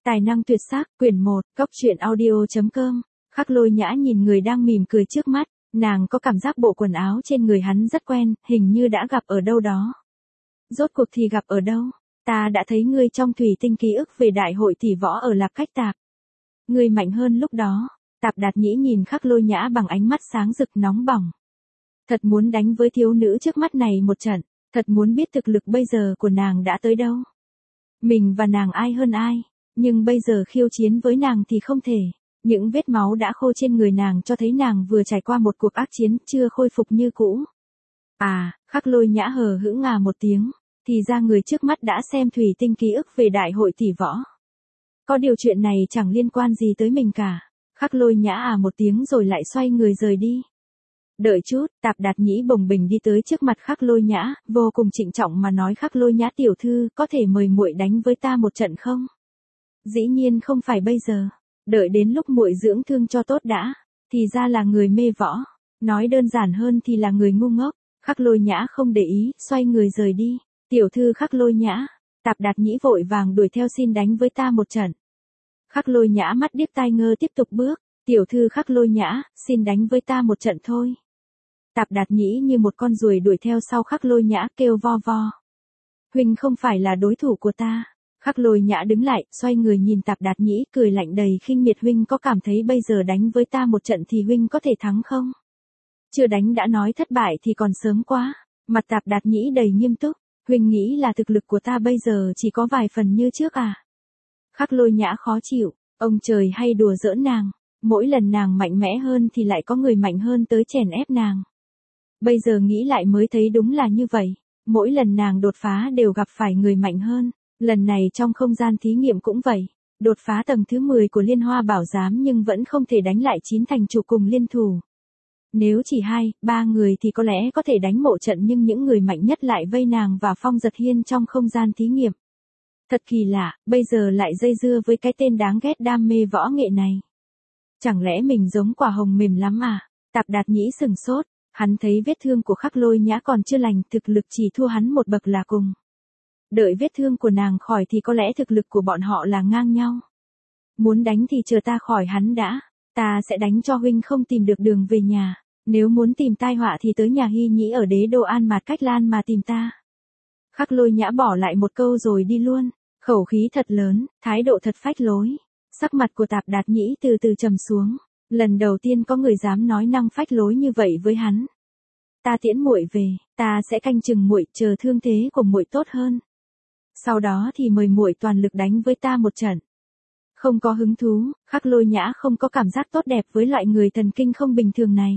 Tài năng tuyệt sắc, quyển 1, cốc truyện audio.com. Khắc Lôi Nhã nhìn người đang mỉm cười trước mắt, nàng có cảm giác bộ quần áo trên người hắn rất quen, hình như đã gặp ở đâu đó. Rốt cuộc thì gặp ở đâu? Ta đã thấy ngươi trong thủy tinh ký ức về đại hội tỷ võ ở Lạp Cách Tạp. Ngươi mạnh hơn lúc đó. Tạp Đạt Nhĩ nhìn Khắc Lôi Nhã bằng ánh mắt sáng rực nóng bỏng. Thật muốn đánh với thiếu nữ trước mắt này một trận, thật muốn biết thực lực bây giờ của nàng đã tới đâu. Mình và nàng ai hơn ai, nhưng bây giờ khiêu chiến với nàng thì không thể. Những vết máu đã khô trên người nàng cho thấy nàng vừa trải qua một cuộc ác chiến, chưa khôi phục như cũ. Khắc Lôi Nhã hờ hững một tiếng, thì ra người trước mắt đã xem thủy tinh ký ức về đại hội tỷ võ. Có điều chuyện này chẳng liên quan gì tới mình cả. Khắc Lôi Nhã một tiếng rồi lại xoay người rời đi. Đợi chút, Tạp Đạt Nhĩ bồng bềnh đi tới trước mặt Khắc Lôi Nhã, vô cùng trịnh trọng mà nói: Khắc Lôi Nhã tiểu thư, có thể mời muội đánh với ta một trận không? Dĩ nhiên không phải bây giờ, đợi đến lúc muội dưỡng thương cho tốt đã. Thì ra là người mê võ, nói đơn giản hơn thì là người ngu ngốc. Khắc Lôi Nhã không để ý, xoay người rời đi. Tiểu thư Khắc Lôi Nhã. Tạp Đạt Nhĩ vội vàng đuổi theo: xin đánh với ta một trận. Khắc Lôi Nhã mắt điếc tai ngơ tiếp tục bước. Tiểu thư Khắc Lôi Nhã, xin đánh với ta một trận thôi. Tạp Đạt Nhĩ như một con ruồi đuổi theo sau Khắc Lôi Nhã kêu vo vo. Huynh không phải là đối thủ của ta. Khắc Lôi Nhã đứng lại, xoay người nhìn Tạp Đạt Nhĩ cười lạnh đầy khinh miệt: huynh có cảm thấy bây giờ đánh với ta một trận thì huynh có thể thắng không? Chưa đánh đã nói thất bại thì còn sớm quá. Mặt Tạp Đạt Nhĩ đầy nghiêm túc. Huynh nghĩ là thực lực của ta bây giờ chỉ có vài phần như trước à? Khắc Lôi Nhã khó chịu, ông trời hay đùa giỡn nàng. Mỗi lần nàng mạnh mẽ hơn thì lại có người mạnh hơn tới chèn ép nàng. Bây giờ nghĩ lại mới thấy đúng là như vậy. Mỗi lần nàng đột phá đều gặp phải người mạnh hơn. Lần này trong không gian thí nghiệm cũng vậy. Đột phá tầng thứ 10 của Liên Hoa Bảo Giám nhưng vẫn không thể đánh lại 9 thành chủ cùng liên thủ. Nếu chỉ 2, 3 người thì có lẽ có thể đánh một trận, nhưng những người mạnh nhất lại vây nàng và Phong Giật Hiên trong không gian thí nghiệm. Thật kỳ lạ, bây giờ lại dây dưa với cái tên đáng ghét đam mê võ nghệ này. Chẳng lẽ mình giống quả hồng mềm lắm à? Tạp Đạt Nhĩ sừng sốt, hắn thấy vết thương của Khắc Lôi Nhã còn chưa lành, thực lực chỉ thua hắn một bậc là cùng. Đợi vết thương của nàng khỏi thì có lẽ thực lực của bọn họ là ngang nhau. Muốn đánh thì chờ ta khỏi hắn đã, ta sẽ đánh cho huynh không tìm được đường về nhà. Nếu muốn tìm tai họa thì tới nhà Hy Nhĩ ở Đế Đô An Mạt Cách Lan mà tìm ta. Khắc Lôi Nhã bỏ lại một câu rồi đi luôn, khẩu khí thật lớn, thái độ thật phách lối. Sắc mặt của Tạp Đạt Nhĩ từ từ trầm xuống, lần đầu tiên có người dám nói năng phách lối như vậy với hắn. Ta tiễn muội về, ta sẽ canh chừng muội, chờ thương thế của muội tốt hơn. Sau đó thì mời muội toàn lực đánh với ta một trận. Không có hứng thú, Khắc Lôi Nhã không có cảm giác tốt đẹp với loại người thần kinh không bình thường này.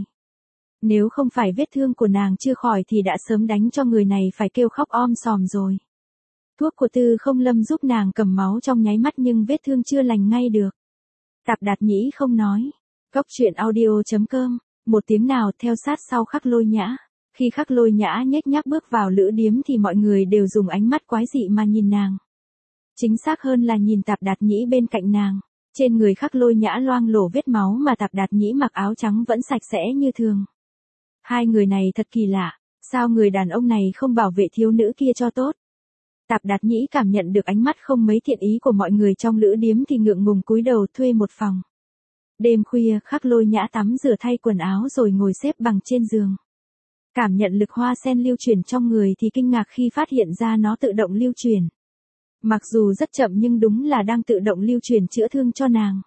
Nếu không phải vết thương của nàng chưa khỏi thì đã sớm đánh cho người này phải kêu khóc om sòm rồi. Thuốc của Tư Không Lâm giúp nàng cầm máu trong nháy mắt nhưng vết thương chưa lành ngay được. Tạp Đạt Nhĩ không nói. cốc truyện audio.com. Một tiếng nào theo sát sau Khắc Lôi Nhã. Khi Khắc Lôi Nhã nhếch nhác bước vào lữ điếm thì mọi người đều dùng ánh mắt quái dị mà nhìn nàng. Chính xác hơn là nhìn Tạp Đạt Nhĩ bên cạnh nàng. Trên người Khắc Lôi Nhã loang lổ vết máu mà Tạp Đạt Nhĩ mặc áo trắng vẫn sạch sẽ như thường. Hai người này thật kỳ lạ, sao người đàn ông này không bảo vệ thiếu nữ kia cho tốt? Tạp Đạt Nhĩ cảm nhận được ánh mắt không mấy thiện ý của mọi người trong lữ điếm thì ngượng ngùng cúi đầu thuê một phòng. Đêm khuya, Khắc Lôi Nhã tắm rửa thay quần áo rồi ngồi xếp bằng trên giường. Cảm nhận lực hoa sen lưu chuyển trong người thì kinh ngạc khi phát hiện ra nó tự động lưu chuyển. Mặc dù rất chậm nhưng đúng là đang tự động lưu chuyển chữa thương cho nàng.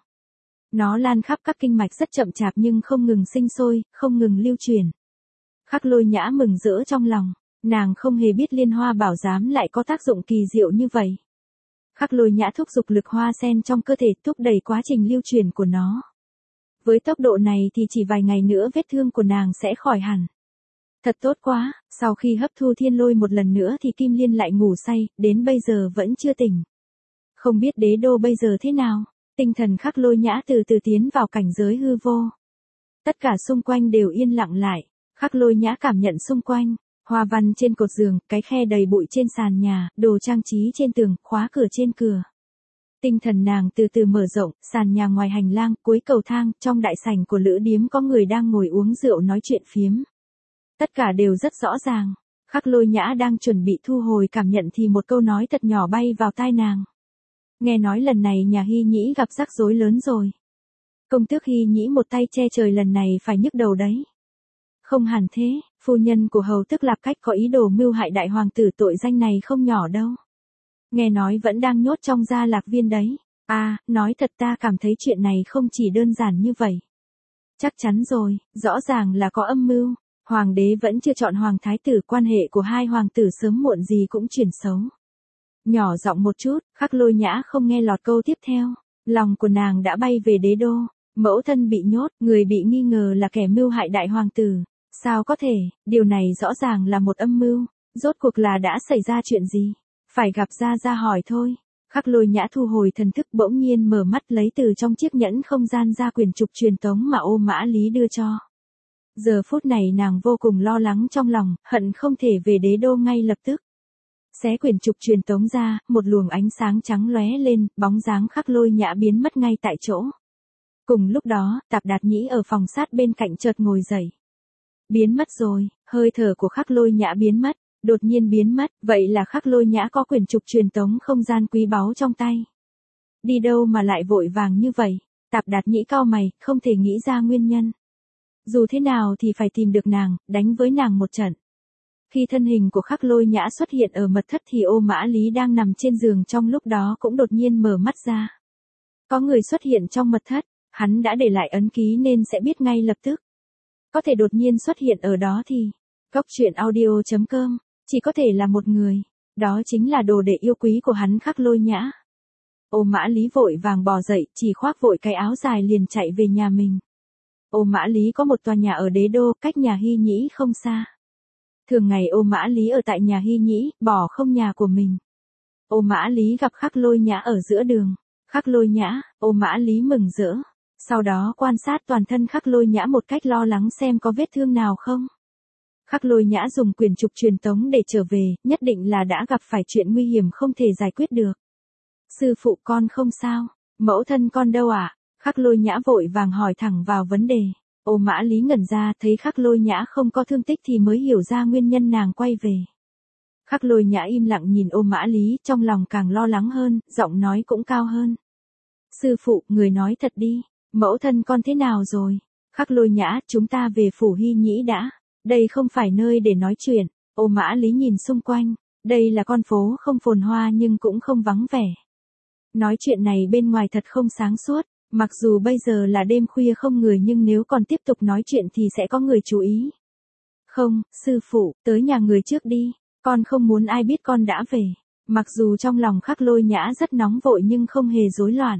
Nó lan khắp các kinh mạch rất chậm chạp nhưng không ngừng sinh sôi, không ngừng lưu chuyển. Khắc Lôi Nhã mừng rỡ trong lòng, nàng không hề biết Liên Hoa Bảo Giám lại có tác dụng kỳ diệu như vậy. Khắc Lôi Nhã thúc giục lực hoa sen trong cơ thể thúc đẩy quá trình lưu truyền của nó. Với tốc độ này thì chỉ vài ngày nữa vết thương của nàng sẽ khỏi hẳn. Thật tốt quá, sau khi hấp thu thiên lôi một lần nữa thì Kim Liên lại ngủ say, đến bây giờ vẫn chưa tỉnh. Không biết Đế Đô bây giờ thế nào, tinh thần Khắc Lôi Nhã từ từ tiến vào cảnh giới hư vô. Tất cả xung quanh đều yên lặng lại. Khắc Lôi Nhã cảm nhận xung quanh, hoa văn trên cột giường, cái khe đầy bụi trên sàn nhà, đồ trang trí trên tường, khóa cửa trên cửa. Tinh thần nàng từ từ mở rộng, sàn nhà ngoài hành lang, cuối cầu thang, trong đại sảnh của lữ điếm có người đang ngồi uống rượu nói chuyện phiếm. Tất cả đều rất rõ ràng. Khắc Lôi Nhã đang chuẩn bị thu hồi cảm nhận thì một câu nói thật nhỏ bay vào tai nàng. Nghe nói lần này nhà Hy Nhĩ gặp rắc rối lớn rồi. Công tước Hy Nhĩ một tay che trời lần này phải nhức đầu đấy. Không hẳn thế, phu nhân của hầu tước Lạp Cách có ý đồ mưu hại đại hoàng tử, tội danh này không nhỏ đâu. Nghe nói vẫn đang nhốt trong gia lạc viên đấy. À, nói thật ta cảm thấy chuyện này không chỉ đơn giản như vậy. Chắc chắn rồi, rõ ràng là có âm mưu. Hoàng đế vẫn chưa chọn hoàng thái tử, quan hệ của hai hoàng tử sớm muộn gì cũng chuyển xấu. Nhỏ giọng một chút, Khắc Lôi Nhã không nghe lọt câu tiếp theo. Lòng của nàng đã bay về đế đô. Mẫu thân bị nhốt, người bị nghi ngờ là kẻ mưu hại đại hoàng tử. Sao có thể, điều này rõ ràng là một âm mưu. Rốt cuộc là đã xảy ra chuyện gì? Phải gặp Ra hỏi thôi. Khắc Lôi Nhã thu hồi thần thức, bỗng nhiên mở mắt lấy từ trong chiếc nhẫn không gian ra quyển trục truyền tống mà Ô Mã Lý đưa cho. Giờ phút này nàng vô cùng lo lắng trong lòng, hận không thể về đế đô ngay lập tức. Xé quyển trục truyền tống ra, một luồng ánh sáng trắng lóe lên, bóng dáng Khắc Lôi Nhã biến mất ngay tại chỗ. Cùng lúc đó, Tạp Đạt Nhĩ ở phòng sát bên cạnh chợt ngồi dậy. Biến mất rồi, hơi thở của Khắc Lôi Nhã biến mất, đột nhiên biến mất, vậy là Khắc Lôi Nhã có quyển trục truyền tống không gian quý báu trong tay. Đi đâu mà lại vội vàng như vậy? Tạp Đạt Nhĩ cau mày, không thể nghĩ ra nguyên nhân. Dù thế nào thì phải tìm được nàng, đánh với nàng một trận. Khi thân hình của Khắc Lôi Nhã xuất hiện ở mật thất thì Ô Mã Lý đang nằm trên giường trong lúc đó cũng đột nhiên mở mắt ra. Có người xuất hiện trong mật thất, hắn đã để lại ấn ký nên sẽ biết ngay lập tức. Có thể đột nhiên xuất hiện ở đó thì, goctruyện.audio.com, chỉ có thể là một người, đó chính là đồ đệ yêu quý của hắn Khắc Lôi Nhã. Ô Mã Lý vội vàng bò dậy, chỉ khoác vội cái áo dài liền chạy về nhà mình. Ô Mã Lý có một tòa nhà ở đế đô, cách nhà Hy Nhĩ không xa. Thường ngày Ô Mã Lý ở tại nhà Hy Nhĩ, bỏ không nhà của mình. Ô Mã Lý gặp Khắc Lôi Nhã ở giữa đường. Khắc Lôi Nhã, Ô Mã Lý mừng rỡ. Sau đó quan sát toàn thân Khắc Lôi Nhã một cách lo lắng xem có vết thương nào không. Khắc Lôi Nhã dùng quyển trục truyền tống để trở về, nhất định là đã gặp phải chuyện nguy hiểm không thể giải quyết được. Sư phụ con không sao, mẫu thân con đâu ạ? Khắc Lôi Nhã vội vàng hỏi thẳng vào vấn đề. Ô Mã Lý ngẩn ra, thấy Khắc Lôi Nhã không có thương tích thì mới hiểu ra nguyên nhân nàng quay về. Khắc Lôi Nhã im lặng nhìn Ô Mã Lý, trong lòng càng lo lắng hơn, giọng nói cũng cao hơn. Sư phụ, người nói thật đi, mẫu thân con thế nào rồi? Khắc Lôi Nhã, chúng ta về phủ Hy Nhĩ đã. Đây không phải nơi để nói chuyện. Ô Mã Lý nhìn xung quanh, đây là con phố không phồn hoa nhưng cũng không vắng vẻ. Nói chuyện này bên ngoài thật không sáng suốt, mặc dù bây giờ là đêm khuya không người nhưng nếu còn tiếp tục nói chuyện thì sẽ có người chú ý. Không, sư phụ, tới nhà người trước đi, con không muốn ai biết con đã về. Mặc dù trong lòng Khắc Lôi Nhã rất nóng vội nhưng không hề rối loạn.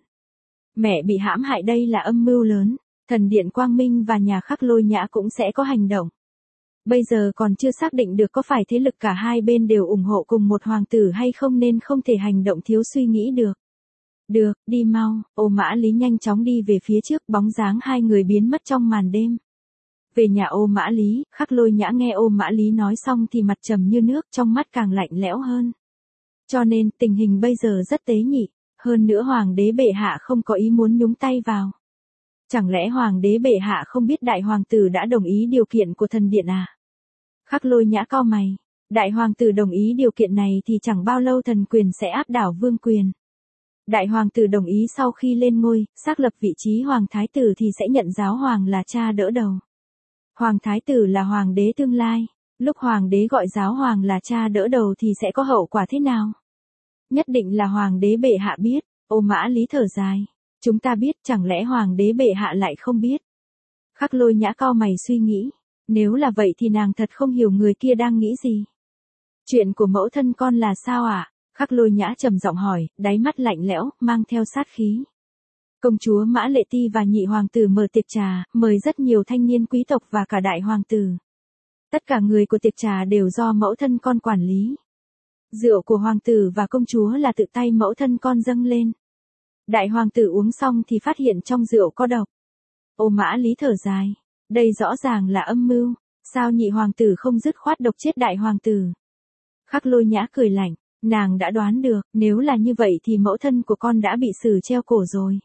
Mẹ bị hãm hại đây là âm mưu lớn, thần điện Quang Minh và nhà Khắc Lôi Nhã cũng sẽ có hành động. Bây giờ còn chưa xác định được có phải thế lực cả hai bên đều ủng hộ cùng một hoàng tử hay không nên không thể hành động thiếu suy nghĩ được. Được, đi mau. Ô Mã Lý nhanh chóng đi về phía trước, bóng dáng hai người biến mất trong màn đêm. Về nhà Ô Mã Lý, Khắc Lôi Nhã nghe Ô Mã Lý nói xong thì mặt trầm như nước, trong mắt càng lạnh lẽo hơn. Cho nên, tình hình bây giờ rất tế nhị, hơn nữa hoàng đế bệ hạ không có ý muốn nhúng tay vào. Chẳng lẽ hoàng đế bệ hạ không biết đại hoàng tử đã đồng ý điều kiện của thần điện à? Khắc Lôi Nhã cau mày, đại hoàng tử đồng ý điều kiện này thì chẳng bao lâu thần quyền sẽ áp đảo vương quyền. Đại hoàng tử đồng ý sau khi lên ngôi, xác lập vị trí hoàng thái tử thì sẽ nhận giáo hoàng là cha đỡ đầu. Hoàng thái tử là hoàng đế tương lai, lúc hoàng đế gọi giáo hoàng là cha đỡ đầu thì sẽ có hậu quả thế nào? Nhất định là hoàng đế bệ hạ biết. Ô Mã Lý thở dài, chúng ta biết, chẳng lẽ hoàng đế bệ hạ lại không biết? Khắc Lôi Nhã cau mày suy nghĩ, nếu là vậy thì nàng thật không hiểu người kia đang nghĩ gì. Chuyện của mẫu thân con là sao ạ? Khắc Lôi Nhã trầm giọng hỏi, đáy mắt lạnh lẽo, mang theo sát khí. Công chúa Mã Lệ Ti và nhị hoàng tử mở tiệc trà, mời rất nhiều thanh niên quý tộc và cả đại hoàng tử. Tất cả người của tiệc trà đều do mẫu thân con quản lý. Rượu của hoàng tử và công chúa là tự tay mẫu thân con dâng lên. Đại hoàng tử uống xong thì phát hiện trong rượu có độc. Ô Mã Lý thở dài, đây rõ ràng là âm mưu, sao nhị hoàng tử không dứt khoát độc chết đại hoàng tử? Khắc Lôi Nhã cười lạnh, nàng đã đoán được, nếu là như vậy thì mẫu thân của con đã bị xử treo cổ rồi.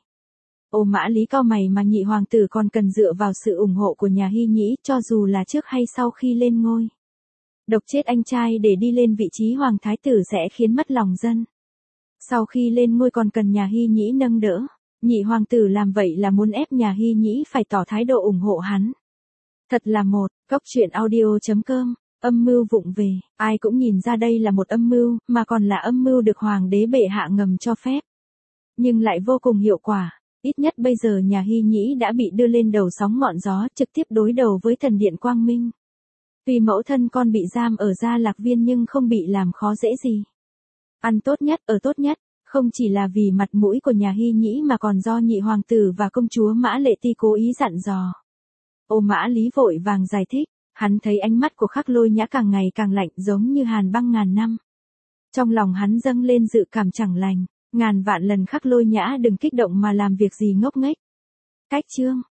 Ô Mã Lý cau mày, mà nhị hoàng tử còn cần dựa vào sự ủng hộ của nhà Hy Nhĩ cho dù là trước hay sau khi lên ngôi. Độc chết anh trai để đi lên vị trí hoàng thái tử sẽ khiến mất lòng dân. Sau khi lên ngôi còn cần nhà Hy Nhĩ nâng đỡ. Nhị hoàng tử làm vậy là muốn ép nhà Hy Nhĩ phải tỏ thái độ ủng hộ hắn. Thật là một, cốc truyện audio.com, âm mưu vụng về, ai cũng nhìn ra đây là một âm mưu, mà còn là âm mưu được hoàng đế bệ hạ ngầm cho phép. Nhưng lại vô cùng hiệu quả, ít nhất bây giờ nhà Hy Nhĩ đã bị đưa lên đầu sóng ngọn gió trực tiếp đối đầu với thần điện Quang Minh. Vì mẫu thân con bị giam ở Gia Lạc Viên nhưng không bị làm khó dễ gì. Ăn tốt nhất, ở tốt nhất. Không chỉ là vì mặt mũi của nhà Hy Nhĩ mà còn do nhị hoàng tử và công chúa Mã Lệ Ti cố ý dặn dò. Ô Mã Lý vội vàng giải thích, hắn thấy ánh mắt của Khắc Lôi Nhã càng ngày càng lạnh giống như hàn băng ngàn năm. Trong lòng hắn dâng lên dự cảm chẳng lành, ngàn vạn lần Khắc Lôi Nhã đừng kích động mà làm việc gì ngốc nghếch. Cách chương